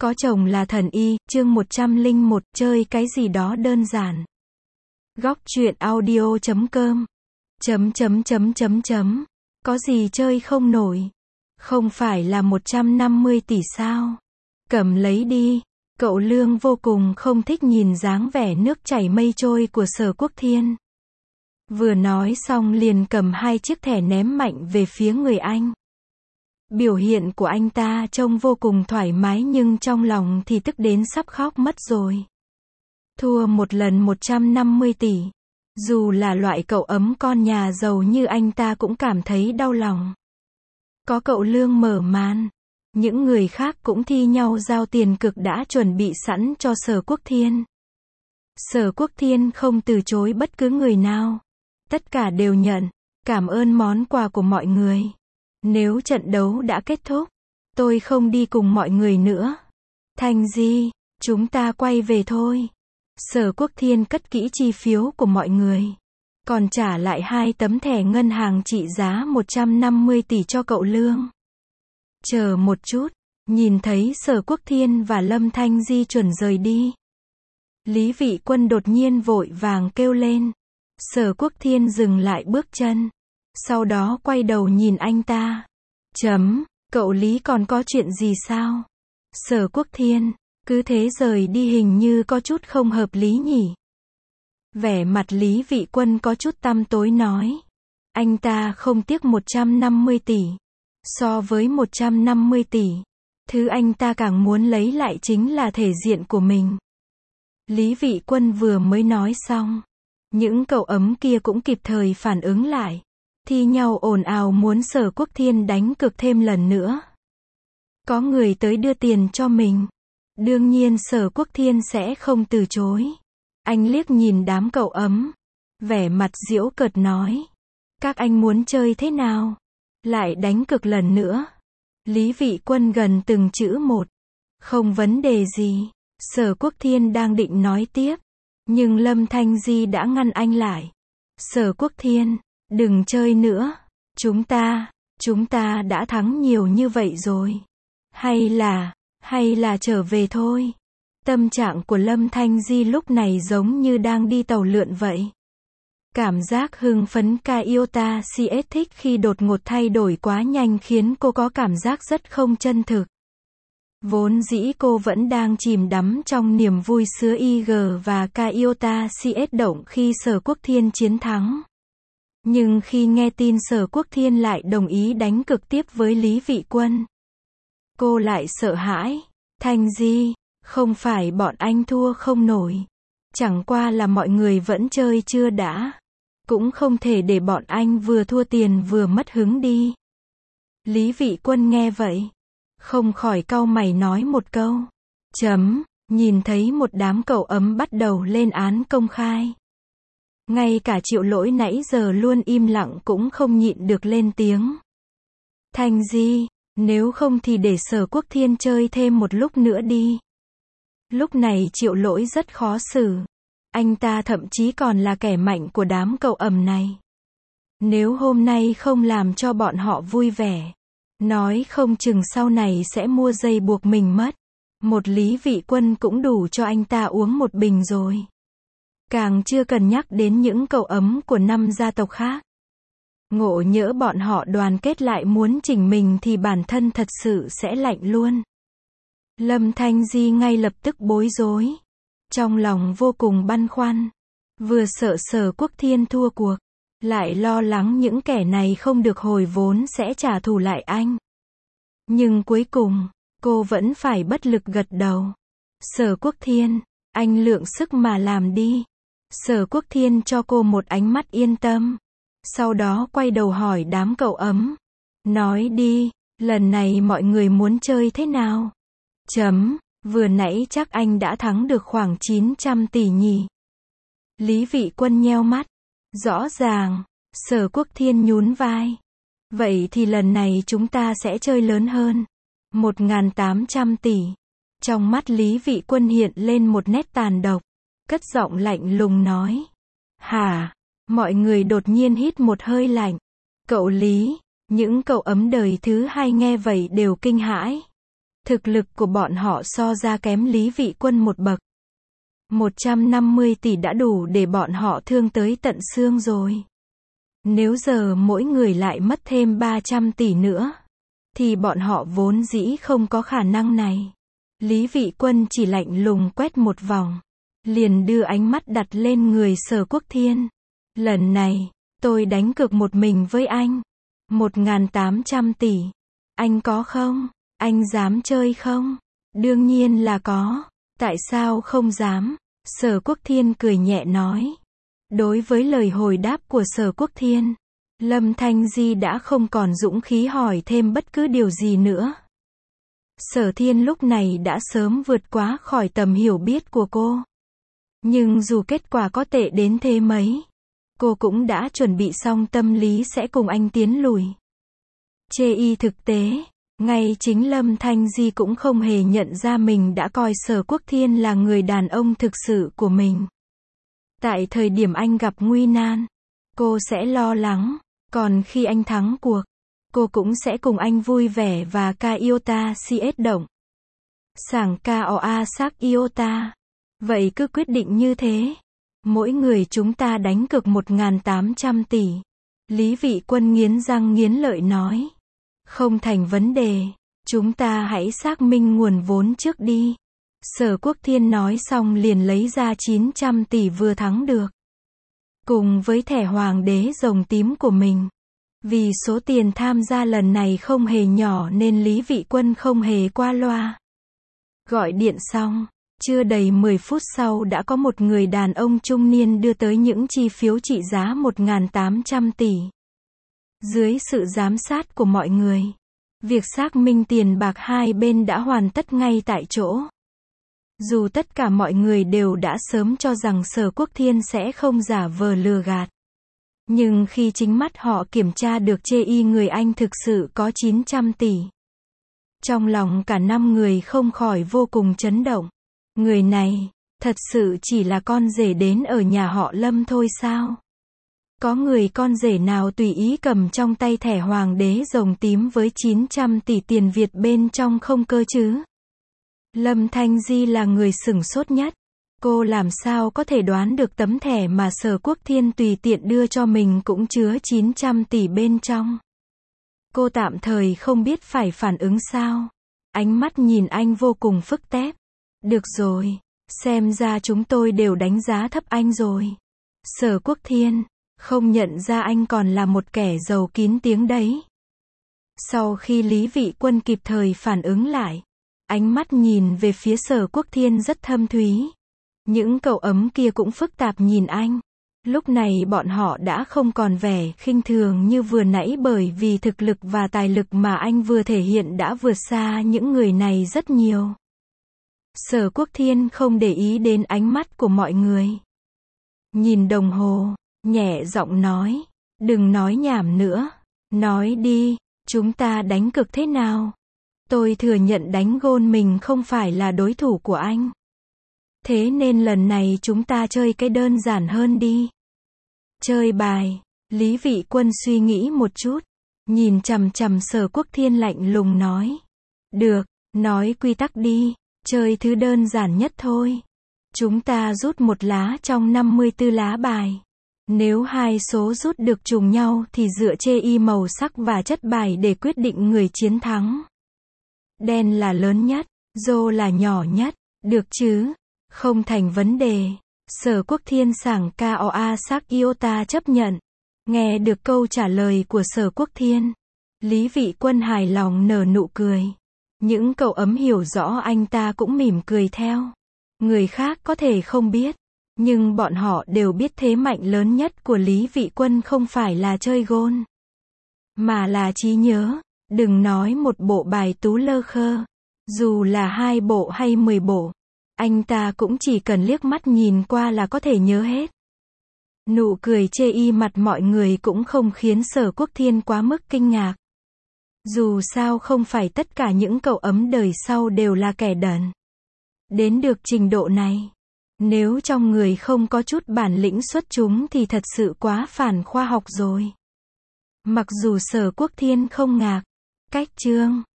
Có chồng là thần y, chương 101, chơi cái gì đó đơn giản. Góc truyện audio.com. Có gì chơi không nổi. Không phải là 150 tỷ sao. Cầm lấy đi. Cậu Lương vô cùng không thích nhìn dáng vẻ nước chảy mây trôi của Sở Quốc Thiên. Vừa nói xong liền cầm 2 chiếc thẻ ném mạnh về phía người anh. Biểu hiện của anh ta trông vô cùng thoải mái nhưng trong lòng thì tức đến sắp khóc mất rồi. Thua một lần 150 tỷ. Dù là loại cậu ấm con nhà giàu như anh ta cũng cảm thấy đau lòng. Có cậu Lương mở màn. Những người khác cũng thi nhau giao tiền cực đã chuẩn bị sẵn cho Sở Quốc Thiên. Sở Quốc Thiên không từ chối bất cứ người nào. Tất cả đều nhận. Cảm ơn món quà của mọi người. Nếu trận đấu đã kết thúc, tôi không đi cùng mọi người nữa. Thành Di, chúng ta quay về thôi. Sở Quốc Thiên cất kỹ chi phiếu của mọi người. Còn trả lại 2 tấm thẻ ngân hàng trị giá 150 tỷ cho cậu Lương. Chờ một chút, nhìn thấy Sở Quốc Thiên và Lâm Thanh Di chuẩn rời đi. Lý Vị Quân đột nhiên vội vàng kêu lên. Sở Quốc Thiên dừng lại bước chân. Sau đó quay đầu nhìn anh ta. Cậu Lý còn có chuyện gì sao? Sở Quốc Thiên, cứ thế rời đi hình như có chút không hợp lý nhỉ. Vẻ mặt Lý Vị Quân có chút tăm tối nói. Anh ta không tiếc 150 tỷ. So với 150 tỷ, thứ anh ta càng muốn lấy lại chính là thể diện của mình. Lý Vị Quân vừa mới nói xong. Những cậu ấm kia cũng kịp thời phản ứng lại. Thi nhau ồn ào muốn Sở Quốc Thiên đánh cược thêm lần nữa. Có người tới đưa tiền cho mình. Đương nhiên Sở Quốc Thiên sẽ không từ chối. Anh liếc nhìn đám cậu ấm. Vẻ mặt giễu cợt nói. Các anh muốn chơi thế nào? Lại đánh cược lần nữa. Lý Vị Quân gần từng chữ một. Không vấn đề gì. Sở Quốc Thiên đang định nói tiếp. Nhưng Lâm Thanh Di đã ngăn anh lại. Sở Quốc Thiên, đừng chơi nữa. Chúng ta đã thắng nhiều như vậy rồi. Hay là trở về thôi. Tâm trạng của Lâm Thanh Di lúc này giống như đang đi tàu lượn vậy. Cảm giác hưng phấn Kyota CS thích khi đột ngột thay đổi quá nhanh khiến cô có cảm giác rất không chân thực. Vốn dĩ cô vẫn đang chìm đắm trong niềm vui sứa IG và Kyota CS động khi Sở Quốc Thiên chiến thắng. Nhưng khi nghe tin Sở Quốc Thiên lại đồng ý đánh cược tiếp với Lý Vị Quân, cô lại sợ hãi. Thanh Di, không phải bọn anh thua không nổi. Chẳng qua là mọi người vẫn chơi chưa đã. Cũng không thể để bọn anh vừa thua tiền vừa mất hứng đi. Lý Vị Quân nghe vậy, không khỏi cau mày nói một câu. Nhìn thấy một đám cậu ấm bắt đầu lên án công khai. Ngay cả Triệu Lỗi nãy giờ luôn im lặng cũng không nhịn được lên tiếng. Thanh Di, nếu không thì để Sở Quốc Thiên chơi thêm một lúc nữa đi. Lúc này Triệu Lỗi rất khó xử. Anh ta thậm chí còn là kẻ mạnh của đám cậu ẩm này. Nếu hôm nay không làm cho bọn họ vui vẻ, nói không chừng sau này sẽ mua dây buộc mình mất. Một Lý Vị Quân cũng đủ cho anh ta uống một bình rồi. Càng chưa cần nhắc đến những cậu ấm của 5 gia tộc khác. Ngộ nhỡ bọn họ đoàn kết lại muốn chỉnh mình thì bản thân thật sự sẽ lạnh luôn. Lâm Thanh Di ngay lập tức bối rối. Trong lòng vô cùng băn khoăn. Vừa sợ Sở Quốc Thiên thua cuộc, lại lo lắng những kẻ này không được hồi vốn sẽ trả thù lại anh. Nhưng cuối cùng, cô vẫn phải bất lực gật đầu. Sở Quốc Thiên, anh lượng sức mà làm đi. Sở Quốc Thiên cho cô một ánh mắt yên tâm. Sau đó quay đầu hỏi đám cậu ấm. Nói đi, lần này mọi người muốn chơi thế nào? Vừa nãy chắc anh đã thắng được khoảng 900 tỷ nhỉ? Lý Vị Quân nheo mắt. Rõ ràng. Sở Quốc Thiên nhún vai. Vậy thì lần này chúng ta sẽ chơi lớn hơn. 1.800 tỷ. Trong mắt Lý Vị Quân hiện lên một nét tàn độc. Cất giọng lạnh lùng nói. Hả? Mọi người đột nhiên hít một hơi lạnh. Cậu Lý, những cậu ấm đời thứ hai nghe vậy đều kinh hãi. Thực lực của bọn họ so ra kém Lý Vị Quân một bậc. 150 tỷ đã đủ để bọn họ thương tới tận xương rồi. Nếu giờ mỗi người lại mất thêm 300 tỷ nữa, thì bọn họ vốn dĩ không có khả năng này. Lý Vị Quân chỉ lạnh lùng quét một vòng, liền đưa ánh mắt đặt lên người Sở Quốc Thiên. Lần này, tôi đánh cược một mình với anh. 1.800 tỷ. Anh có không? Anh dám chơi không? Đương nhiên là có. Tại sao không dám? Sở Quốc Thiên cười nhẹ nói. Đối với lời hồi đáp của Sở Quốc Thiên, Lâm Thanh Di đã không còn dũng khí hỏi thêm bất cứ điều gì nữa. Sở Thiên lúc này đã sớm vượt quá khỏi tầm hiểu biết của cô. Nhưng dù kết quả có tệ đến thế mấy, cô cũng đã chuẩn bị xong tâm lý sẽ cùng anh tiến lùi. Chê y thực tế, ngay chính Lâm Thanh Di cũng không hề nhận ra mình đã coi Sở Quốc Thiên là người đàn ông thực sự của mình. Tại thời điểm anh gặp nguy nan, cô sẽ lo lắng, còn khi anh thắng cuộc, cô cũng sẽ cùng anh vui vẻ và ca iota siết động. Sảng ca oa sắc iota. Vậy cứ quyết định như thế. Mỗi người chúng ta đánh cược 1.800 tỷ. Lý Vị Quân nghiến răng nghiến lợi nói. Không thành vấn đề. Chúng ta hãy xác minh nguồn vốn trước đi. Sở Quốc Thiên nói xong liền lấy ra 900 tỷ vừa thắng được. Cùng với thẻ hoàng đế rồng tím của mình. Vì số tiền tham gia lần này không hề nhỏ nên Lý Vị Quân không hề qua loa. Gọi điện xong, chưa đầy 10 phút sau đã có một người đàn ông trung niên đưa tới những chi phiếu trị giá 1.800 tỷ. Dưới sự giám sát của mọi người, việc xác minh tiền bạc hai bên đã hoàn tất ngay tại chỗ. Dù tất cả mọi người đều đã sớm cho rằng Sở Quốc Thiên sẽ không giả vờ lừa gạt. Nhưng khi chính mắt họ kiểm tra được chê y người Anh thực sự có 900 tỷ. Trong lòng cả 5 người không khỏi vô cùng chấn động. Người này, thật sự chỉ là con rể đến ở nhà họ Lâm thôi sao? Có người con rể nào tùy ý cầm trong tay thẻ hoàng đế rồng tím với 900 tỷ tiền Việt bên trong không cơ chứ? Lâm Thanh Di là người sửng sốt nhất. Cô làm sao có thể đoán được tấm thẻ mà Sở Quốc Thiên tùy tiện đưa cho mình cũng chứa 900 tỷ bên trong. Cô tạm thời không biết phải phản ứng sao. Ánh mắt nhìn anh vô cùng phức tạp. Được rồi, xem ra chúng tôi đều đánh giá thấp anh rồi. Sở Quốc Thiên, không nhận ra anh còn là một kẻ giàu kín tiếng đấy. Sau khi Lý Vị Quân kịp thời phản ứng lại, ánh mắt nhìn về phía Sở Quốc Thiên rất thâm thúy. Những cậu ấm kia cũng phức tạp nhìn anh. Lúc này bọn họ đã không còn vẻ khinh thường như vừa nãy bởi vì thực lực và tài lực mà anh vừa thể hiện đã vượt xa những người này rất nhiều. Sở Quốc Thiên không để ý đến ánh mắt của mọi người. Nhìn đồng hồ, nhẹ giọng nói, đừng nói nhảm nữa, nói đi, chúng ta đánh cược thế nào? Tôi thừa nhận đánh gôn mình không phải là đối thủ của anh. Thế nên lần này chúng ta chơi cái đơn giản hơn đi. Chơi bài. Lý Vị Quân suy nghĩ một chút, nhìn chằm chằm Sở Quốc Thiên lạnh lùng nói. Được, nói quy tắc đi, chơi thứ đơn giản nhất thôi. Chúng ta rút một lá trong 54 lá bài. Nếu hai số rút được trùng nhau thì dựa chê y màu sắc và chất bài để quyết định người chiến thắng. Đen là lớn nhất, rô là nhỏ nhất, được chứ? Không thành vấn đề. Sở Quốc Thiên sảng KOA sắc iota chấp nhận. Nghe được câu trả lời của Sở Quốc Thiên, Lý Vị Quân hài lòng nở nụ cười. Những cậu ấm hiểu rõ anh ta cũng mỉm cười theo. Người khác có thể không biết, nhưng bọn họ đều biết thế mạnh lớn nhất của Lý Vị Quân không phải là chơi gôn, mà là trí nhớ. Đừng nói một bộ bài tú lơ khơ, dù là 2 bộ hay 10 bộ, anh ta cũng chỉ cần liếc mắt nhìn qua là có thể nhớ hết. Nụ cười chê y mặt mọi người cũng không khiến Sở Quốc Thiên quá mức kinh ngạc. Dù sao không phải tất cả những cậu ấm đời sau đều là kẻ đần. Đến được trình độ này, nếu trong người không có chút bản lĩnh xuất chúng thì thật sự quá phản khoa học rồi. Mặc dù Sở Quốc Thiên không ngạc, cách chương